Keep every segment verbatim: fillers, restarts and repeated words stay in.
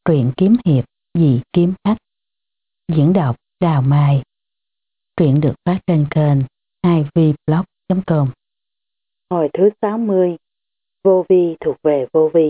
Truyện kiếm hiệp Dị Kiếm Khách. Diễn đọc Đào Mai. Truyện được phát trên kênh hai v blog chấm com. Hồi thứ sáu mươi. Vô vi thuộc về vô vi.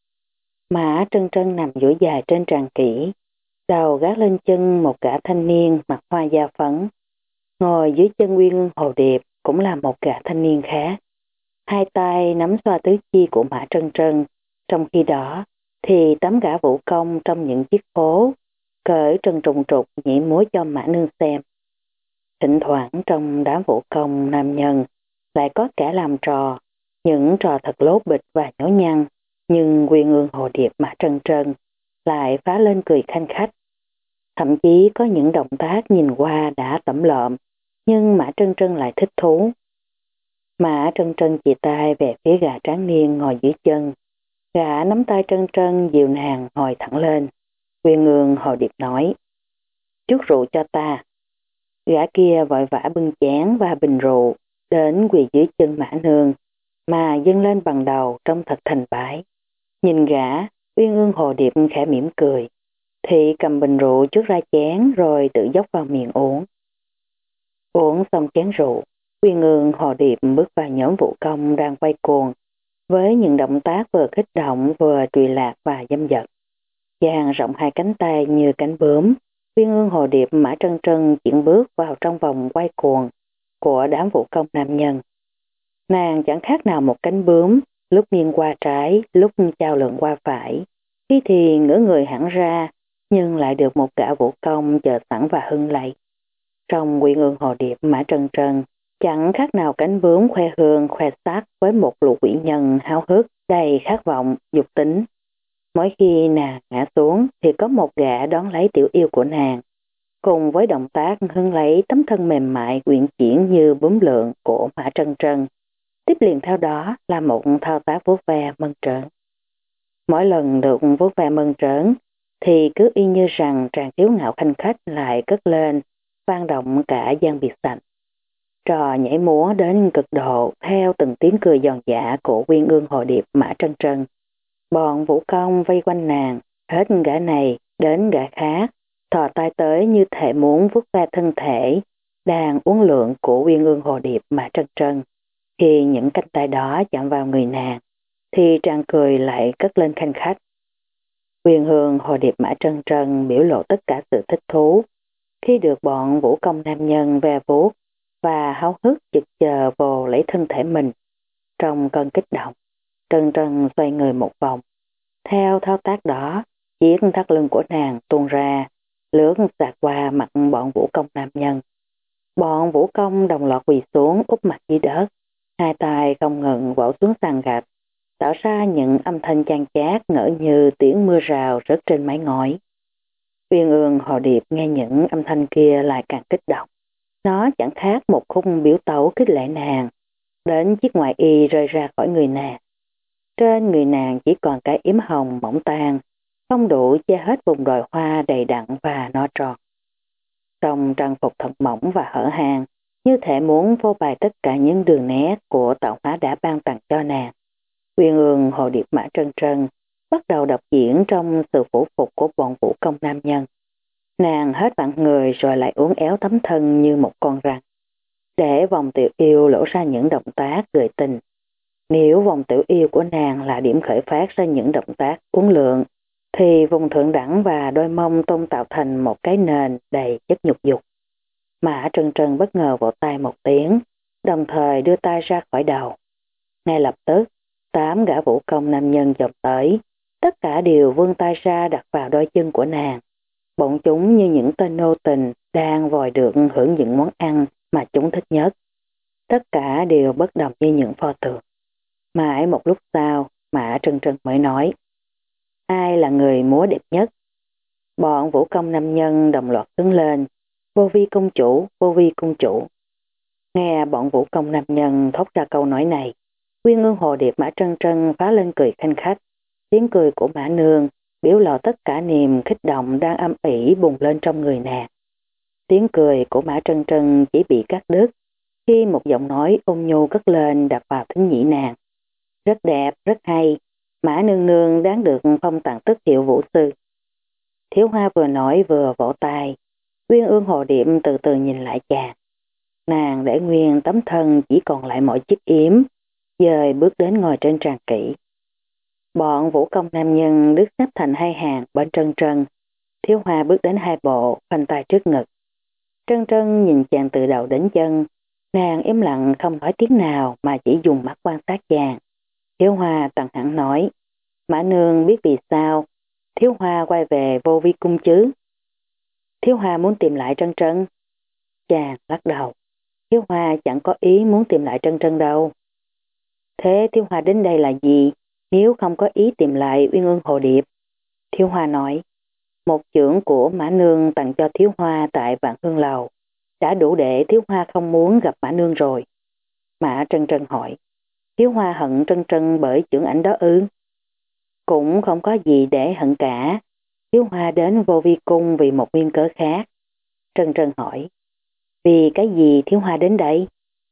Mã Trân Trân nằm duỗi dài trên tràng kỹ, đầu gác lên chân một gã thanh niên mặc hoa da phấn. Ngồi dưới chân Nguyên Ương Hồ Điệp cũng là một gã thanh niên khác. Hai tay nắm xoa tứ chi của Mã Trân Trân. Trong khi đó thì tám gã vũ công trong những chiếc phố cởi trần trùng trục nhảy múa cho Mã Nương xem. Thỉnh thoảng trong đám vũ công nam nhân lại có kẻ làm trò, những trò thật lố bịch và nhố nhăng, nhưng Nguyên Ương Hồ Điệp Mã Trân Trân lại phá lên cười khanh khách. Thậm chí có những động tác nhìn qua đã tẩm lợm, nhưng Mã Trân Trân lại thích thú. Mã Trân Trân chỉ tay về phía gã tráng niên ngồi dưới chân. Gã nắm tay Trân Trân dìu nàng ngồi thẳng lên. Nguyên Ương Hồ Điệp nói: "Chút rượu cho ta." Gã kia vội vã bưng chén và bình rượu đến quỳ dưới chân Mã Nương, mà dâng lên bằng đầu trông thật thành bái. Nhìn gã, Nguyên Ương Hồ Điệp khẽ mỉm cười. Thị cầm bình rượu trước ra chén rồi tự dốc vào miệng uống. Uống xong chén rượu, Nguyên Ương Hồ Điệp bước vào nhóm vũ công đang quay cuồng, với những động tác vừa kích động vừa trùy lạc và dâm dật. Dang rộng hai cánh tay như cánh bướm, Nguyên Ương Hồ Điệp Mã Trân Trân chuyển bước vào trong vòng quay cuồng của đám vũ công nam nhân. Nàng chẳng khác nào một cánh bướm, lúc nghiêng qua trái, lúc chao lượn qua phải, khi thì ngửa người hẳn ra, nhưng lại được một gã vũ công chờ sẵn và hưng lạy. Trong Nguyên Ương Hồ Điệp Mã Trân Trân chẳng khác nào cánh bướm khoe hương khoe sắc với một lũ quỷ nhân háo hức, đầy khát vọng, dục tính. Mỗi khi nàng ngã xuống thì có một gã đón lấy tiểu yêu của nàng, cùng với động tác hưng lấy tấm thân mềm mại quyện chuyển như bướm lượn của Mã Trân Trân. Tiếp liền theo đó là một thao tác vuốt ve mơn trớn. Mỗi lần được vuốt ve mơn trớn thì cứ y như rằng tràng tiếu ngạo khanh khách lại cất lên, vang động cả gian biệt sạch. Trò nhảy múa đến cực độ theo từng tiếng cười giòn giã của Nguyên Ương Hồ Điệp Mã Trân Trân. Bọn vũ công vây quanh nàng, hết gã này đến gã khác, thò tay tới như thể muốn vuốt ve thân thể đang uốn lượn của Nguyên Ương Hồ Điệp Mã Trân Trân. Khi những cánh tay đó chạm vào người nàng, thì tràng cười lại cất lên khanh khách. Nguyên Ương Hồ Điệp Mã Trân Trân biểu lộ tất cả sự thích thú khi được bọn vũ công nam nhân ve vuốt và háo hức chực chờ vồ lấy thân thể mình. Trong cơn kích động, Trân Trân xoay người một vòng. Theo thao tác đó, chiếc thắt lưng của nàng tuôn ra, lướt xạt qua mặt bọn vũ công nam nhân. Bọn vũ công đồng loạt quỳ xuống úp mặt dưới đất, hai tay không ngừng vỗ xuống sàn gạch, tạo ra những âm thanh chan chát ngỡ như tiếng mưa rào rớt trên mái ngói. Nguyên Ương Hồ Điệp nghe những âm thanh kia lại càng kích động. Nó chẳng khác một khúc biểu tấu khích lệ nàng, đến chiếc ngoại y rơi ra khỏi người nàng. Trên người nàng chỉ còn cái yếm hồng mỏng tang, không đủ che hết vùng đồi hoa đầy đặn và no tròn. Trong trang phục thật mỏng và hở hang, như thể muốn phô bày tất cả những đường nét của tạo hóa đã ban tặng cho nàng. Nguyên Ương Hồ Điệp Mã Trân Trân bắt đầu đọc diễn trong sự phủ phục của bọn vũ công nam nhân. Nàng hết vặn người rồi lại uốn éo tấm thân như một con rắn, để vòng tiểu yêu lộ ra những động tác gợi tình. Nếu vòng tiểu yêu của nàng là điểm khởi phát ra những động tác uốn lượn, thì vùng thượng đẳng và đôi mông tôn tạo thành một cái nền đầy chất nhục dục. Mã Trân Trân bất ngờ vỗ tay một tiếng, đồng thời đưa tay ra khỏi đầu. Ngay lập tức, tám gã vũ công nam nhân chồm tới, tất cả đều vươn tay ra đặt vào đôi chân của nàng. Bọn chúng như những tên nô tình đang vòi được hưởng những món ăn mà chúng thích nhất. Tất cả đều bất động như những pho tượng. Mãi một lúc sau, Mã Trân Trân mới nói: "Ai là người múa đẹp nhất?" Bọn vũ công nam nhân đồng loạt đứng lên: "Vô vi công chủ, vô vi công chủ." Nghe bọn vũ công nam nhân thốt ra câu nói này, Nguyên Ương Hồ Điệp Mã Trân Trân phá lên cười khanh khách. Tiếng cười của Mã Nương biểu lộ tất cả niềm kích động đang âm ỉ bùng lên trong người nàng. Tiếng cười của Mã Trân Trân chỉ bị cắt đứt khi một giọng nói ôn nhu cất lên đập vào thính nhĩ nàng: "Rất đẹp, rất hay. Mã nương nương đáng được phong tặng tước hiệu vũ sư." Thiếu Hoa vừa nói vừa vỗ tay. Uyên Ương Hồ Điệp từ từ nhìn lại chàng. Nàng để nguyên tấm thân chỉ còn lại mỗi chiếc yếm, dời bước đến ngồi trên tràng kỷ. Bọn vũ công nam nhân đứng xếp thành hai hàng bên Trân Trân. Thiếu Hoa bước đến hai bộ, khoanh tay trước ngực. Trân Trân nhìn chàng từ đầu đến chân. Nàng im lặng không nói tiếng nào mà chỉ dùng mắt quan sát chàng. Thiếu Hoa tận hẳn nói, Mã Nương biết vì sao Thiếu Hoa quay về Vô Vi Cung chứ? Thiếu Hoa muốn tìm lại Trân Trân. Chàng lắc đầu. Thiếu Hoa chẳng có ý muốn tìm lại Trân Trân đâu. Thế Thiếu Hoa đến đây là gì, nếu không có ý tìm lại Uyên Ương Hồ Điệp? Thiếu Hoa nói, một chưởng của Mã Nương tặng cho Thiếu Hoa tại Vạn Hương Lầu đã đủ để Thiếu Hoa không muốn gặp Mã Nương rồi. Mã Trân Trân hỏi, Thiếu Hoa hận Trân Trân bởi chưởng ảnh đó ư? Cũng không có gì để hận cả. Thiếu Hoa đến Vô Vi Cung vì một nguyên cớ khác. Trân Trân hỏi, vì cái gì Thiếu Hoa đến đây?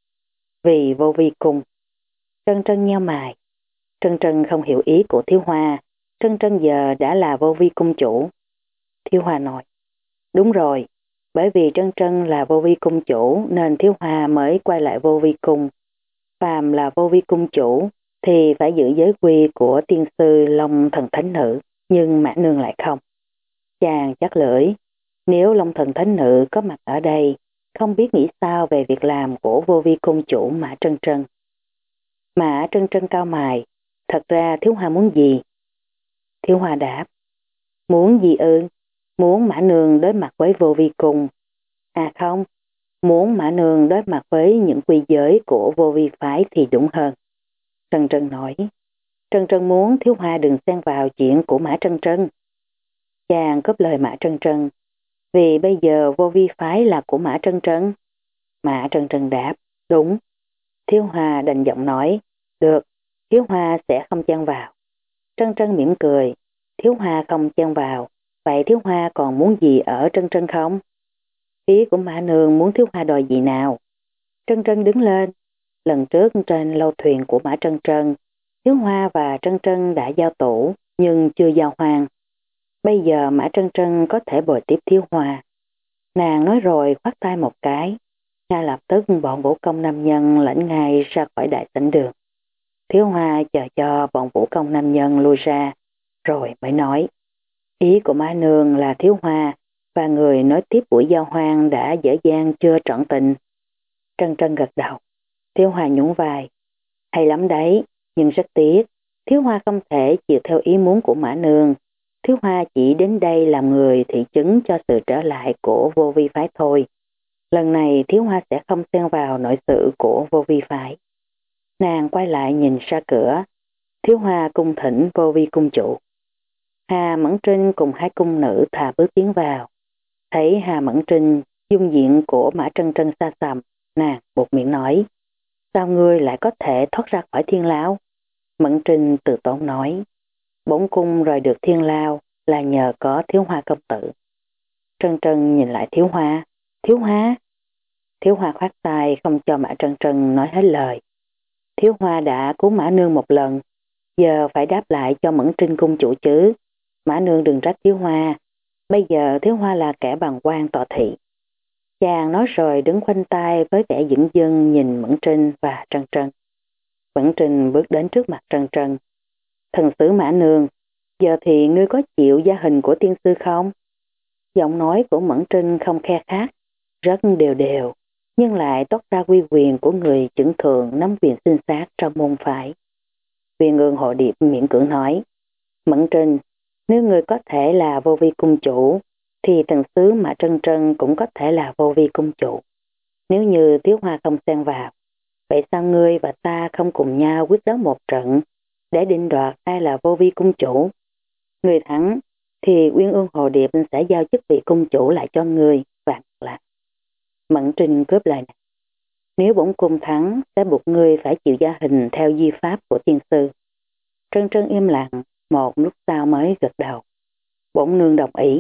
Vì Vô Vi Cung. Trân Trân nheo mày. Trân Trân không hiểu ý của Thiếu Hoa. Trân Trân giờ đã là Vô Vi Cung chủ. Thiếu Hoa nói, đúng rồi, bởi vì Trân Trân là Vô Vi Cung chủ nên Thiếu Hoa mới quay lại Vô Vi Cung. Phàm là Vô Vi Cung chủ thì phải giữ giới quy của tiên sư Long Thần Thánh Nữ, nhưng Mã Nương lại không. Chàng chắc lưỡi, nếu Long Thần Thánh Nữ có mặt ở đây, không biết nghĩ sao về việc làm của Vô Vi Cung chủ Mã Trân Trân. Mã Trân Trân cao mày, thật ra Thiếu Hoa muốn gì? Thiếu Hoa đáp, muốn gì ư? Muốn Mã Nương đối mặt với Vô Vi Cung. À không, muốn Mã Nương đối mặt với những quy giới của Vô Vi phái thì đúng hơn. Trân Trân nói, Trân Trân muốn Thiếu Hoa đừng xen vào chuyện của Mã Trân Trân. Chàng cướp lời Mã Trân Trân, vì bây giờ Vô Vi phái là của Mã Trân Trân. Mã Trân Trân đáp, đúng. Thiếu Hoa đành giọng nói, được, Thiếu Hoa sẽ không chen vào. Trân Trân mỉm cười, Thiếu Hoa không chen vào, vậy Thiếu Hoa còn muốn gì ở Trân Trân không? Ý của Mã Nương muốn Thiếu Hoa đòi gì nào? Trân Trân đứng lên. Lần trước trên lâu thuyền của Mã Trân Trân, Thiếu Hoa và Trân Trân đã giao tủ, nhưng chưa giao hoang. Bây giờ Mã Trân Trân có thể bồi tiếp Thiếu Hoa. Nàng nói rồi khoát tay một cái. Ngay lập tức bọn vũ công nam nhân lãnh ngay ra khỏi đại sảnh đường. Thiếu Hoa chờ cho bọn vũ công nam nhân lui ra, rồi mới nói. Ý của Mã Nương là Thiếu Hoa và người nói tiếp buổi giao hoang đã dở dang chưa trọn tình. Trân Trân gật đầu. Thiếu Hoa nhún vai. Hay lắm đấy, nhưng rất tiếc. Thiếu Hoa không thể chịu theo ý muốn của Mã Nương. Thiếu Hoa chỉ đến đây làm người thị chứng cho sự trở lại của Vô Vi phái thôi. Lần này Thiếu Hoa sẽ không xen vào nội sự của Vô Vi phái. Nàng quay lại nhìn ra cửa. Thiếu Hoa cung thỉnh Vô Vi cung chủ. Hà Mẫn Trinh cùng hai cung nữ thà bước tiến vào. Thấy Hà Mẫn Trinh dung diện của Mã Trân Trân xa xăm, nàng buột miệng nói, sao ngươi lại có thể thoát ra khỏi thiên lao? Mẫn Trinh từ tốn nói, bổn cung rời được thiên lao là nhờ có Thiếu Hoa công tử. Trân Trân nhìn lại Thiếu Hoa. Thiếu Hoa? Thiếu Hoa khoát tay không cho Mã Trân Trân nói hết lời. Thiếu Hoa đã cứu Mã Nương một lần, giờ phải đáp lại cho Mẫn Trinh cung chủ chứ. Mã Nương đừng trách Thiếu Hoa. Bây giờ Thiếu Hoa là kẻ bằng quan tọa thị. Chàng nói rồi đứng khoanh tay với vẻ dửng dưng nhìn Mẫn Trinh và Trân Trân. Mẫn Trinh bước đến trước mặt Trân Trân. Thần sứ Mã Nương, giờ thì ngươi có chịu gia hình của tiên sư không? Giọng nói của Mẫn Trinh không khe khát, rất đều đều, nhưng lại toát ra uy quyền của người chững thượng nắm quyền sinh sát trong môn phái. Uyên Ương Hồ Điệp miễn cưỡng nói, Mẫn Trinh, nếu ngươi có thể là Vô Vi cung chủ, thì thần sứ Mã Trân Trân cũng có thể là Vô Vi cung chủ. Nếu như Thiếu Hoa không xen vào, vậy sao ngươi và ta không cùng nhau quyết đấu một trận để định đoạt ai là Vô Vi cung chủ? Người thắng thì Uyên Ương Hồ Điệp sẽ giao chức vị cung chủ lại cho ngươi, và là Mẫn Trinh cướp lời này. Nếu bổn cung thắng sẽ buộc ngươi phải chịu gia hình theo di pháp của tiên sư. Trân Trân im lặng, một lúc sau mới gật đầu. Bổn nương đồng ý.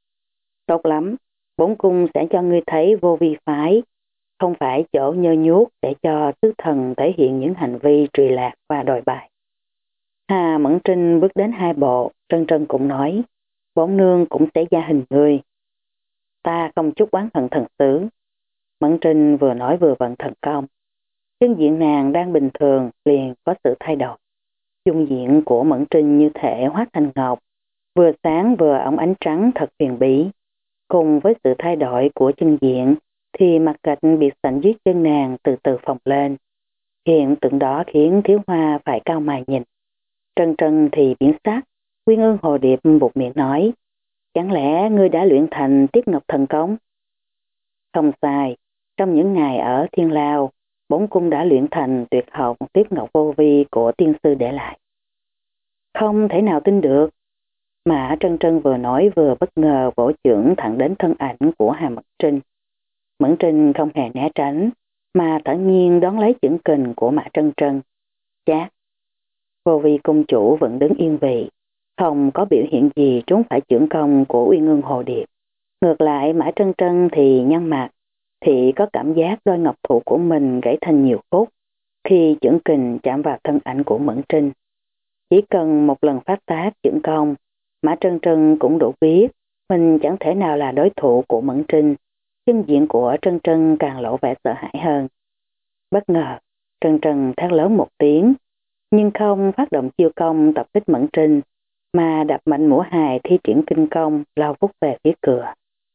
Tốt lắm, bổn cung sẽ cho ngươi thấy Vô Vi phái không phải chỗ nhơ nhuốc để cho tứ thần thể hiện những hành vi trùy lạc và đòi bại. Hà Mẫn Trinh bước đến hai bộ, Trân Trân cũng nói, bổn nương cũng sẽ gia hình ngươi. Ta không chút oán hận thần sứ. Mẫn Trinh vừa nói vừa vận thần công. Chân diện nàng đang bình thường liền có sự thay đổi. Dung diện của Mẫn Trinh như thể hóa thành ngọc, vừa sáng vừa óng ánh trắng thật huyền bí. Cùng với sự thay đổi của chân diện thì mặt gạch biệt sảnh dưới chân nàng từ từ phồng lên. Hiện tượng đó khiến Thiếu Hoa phải cao mày nhìn. Trân Trân thì biến sắc, Quyên Ương Hồ Điệp buột miệng nói, chẳng lẽ ngươi đã luyện thành Tiết Ngọc Thần Công? Không sai, trong những ngày ở Thiên Lao, bổn cung đã luyện thành tuyệt học Tiết Ngọc Vô Vi của tiên sư để lại. Không thể nào tin được. Mã Trân Trân vừa nói vừa bất ngờ vỗ chưởng thẳng đến thân ảnh của Hà Mẫn Trinh. Mẫn Trinh không hề né tránh, mà thản nhiên đón lấy chưởng kình của Mã Trân Trân. Chát! Vô Vi cung chủ vẫn đứng yên vị, không có biểu hiện gì trốn phải chưởng công của Uyên Ương Hồ Điệp. Ngược lại Mã Trân Trân thì nhăn mặt, thì có cảm giác đôi ngọc thủ của mình gãy thành nhiều khúc khi chưởng kình chạm vào thân ảnh của Mẫn Trinh. Chỉ cần một lần phát tác chưởng công, Mã Trân Trân cũng đủ biết mình chẳng thể nào là đối thủ của Mẫn Trinh. Chân diện của Trân Trân càng lộ vẻ sợ hãi hơn. Bất ngờ, Trân Trân thét lớn một tiếng, nhưng không phát động chiêu công tập kích Mẫn Trinh, mà đạp mạnh mũa hài thi triển kinh công lao vút về phía cửa.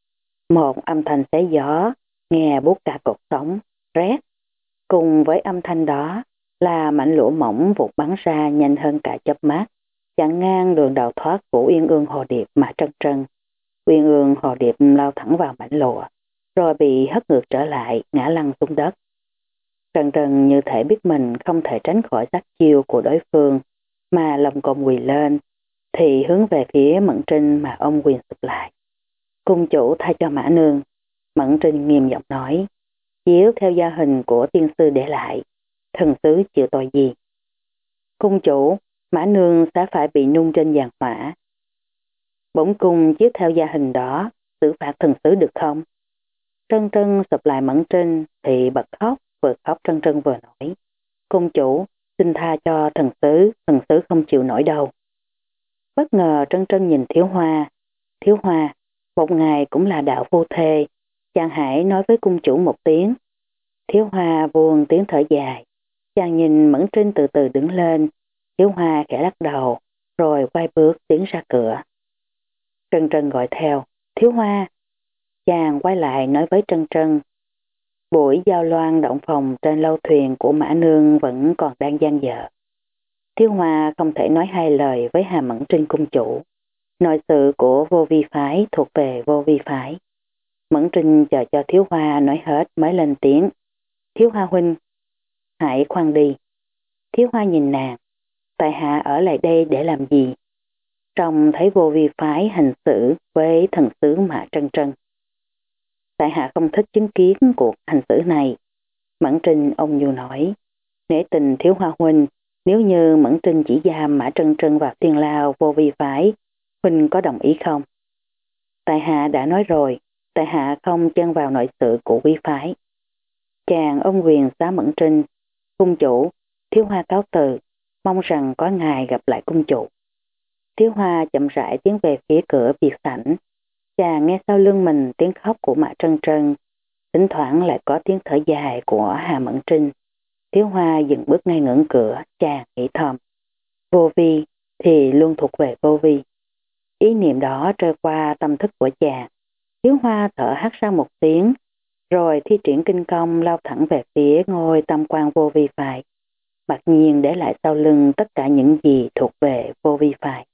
Một âm thanh xé gió, nghe buốt cả cột sống, rét. Cùng với âm thanh đó là mảnh lửa mỏng vụt bắn ra nhanh hơn cả chớp mắt, chặn ngang đường đào thoát của Uyên Ương Hồ Điệp mà Trân Trân. Uyên Ương Hồ Điệp lao thẳng vào mảnh lụa, rồi bị hất ngược trở lại, ngã lăn xuống đất. Trân Trân như thể biết mình không thể tránh khỏi sát chiêu của đối phương, mà lòng cồn quỳ lên, thì hướng về phía Mẫn Trinh mà ôm quyền sụp lại. Cung chủ tha cho Mã Nương. Mẫn Trinh nghiêm giọng nói, chiếu theo gia hình của tiên sư để lại, thần sứ chịu tội gì? Cung chủ, Mã Nương sẽ phải bị nung trên giàn hỏa. Bổn cung chiếu theo gia hình đó, xử phạt thần sứ được không? Trân Trân sụp lại Mẫn Trinh thì bật khóc, vừa khóc Trân Trân vừa nói, cung chủ, xin tha cho thần sứ, thần sứ không chịu nổi đâu. Bất ngờ Trân Trân nhìn Thiếu Hoa. Thiếu Hoa, một ngày cũng là đạo vô thê, chàng hãy nói với cung chủ một tiếng. Thiếu Hoa buông tiếng thở dài, chàng nhìn Mẫn Trinh từ từ đứng lên. Thiếu Hoa khẽ lắc đầu, rồi quay bước tiến ra cửa. Trân Trân gọi theo, Thiếu Hoa. Chàng quay lại nói với Trân Trân, buổi giao loan động phòng trên lâu thuyền của Mã Nương vẫn còn đang dang dở. Thiếu Hoa không thể nói hai lời với Hà Mẫn Trinh cung chủ. Nội sự của Vô Vi phái thuộc về Vô Vi phái. Mẫn Trinh chờ cho Thiếu Hoa nói hết mới lên tiếng. Thiếu Hoa huynh, hãy khoan đi. Thiếu Hoa nhìn nàng, tại hạ ở lại đây để làm gì? Trông thấy Vô Vi phái hành xử với thần sứ Mã Trân Trân. Tại hạ không thích chứng kiến cuộc hành xử này. Mẫn Trinh ôn nhu nói, nể tình Thiếu Hoa huynh, nếu như Mẫn Trinh chỉ giam Mã Trân Trân vào Thiên Lao Vô Vi phái, huynh có đồng ý không? Tại hạ đã nói rồi, tại hạ không chân vào nội sự của quý phái. Chàng ôm quyền xá Mẫn Trinh, cung chủ, Thiếu Hoa cáo từ, mong rằng có ngày gặp lại cung chủ. Thiếu Hoa chậm rãi tiến về phía cửa biệt sảnh. Chàng nghe sau lưng mình tiếng khóc của Mã Trân Trân, thỉnh thoảng lại có tiếng thở dài của Hà Mẫn Trinh. Thiếu Hoa dừng bước ngay ngưỡng cửa, chàng nghĩ thầm. Vô vi thì luôn thuộc về vô vi. Ý niệm đó trôi qua tâm thức của chàng. Thiếu Hoa thở hắt ra một tiếng, rồi thi triển kinh công lao thẳng về phía ngôi tam quan vô vi phái, mặc nhiên để lại sau lưng tất cả những gì thuộc về vô vi phái.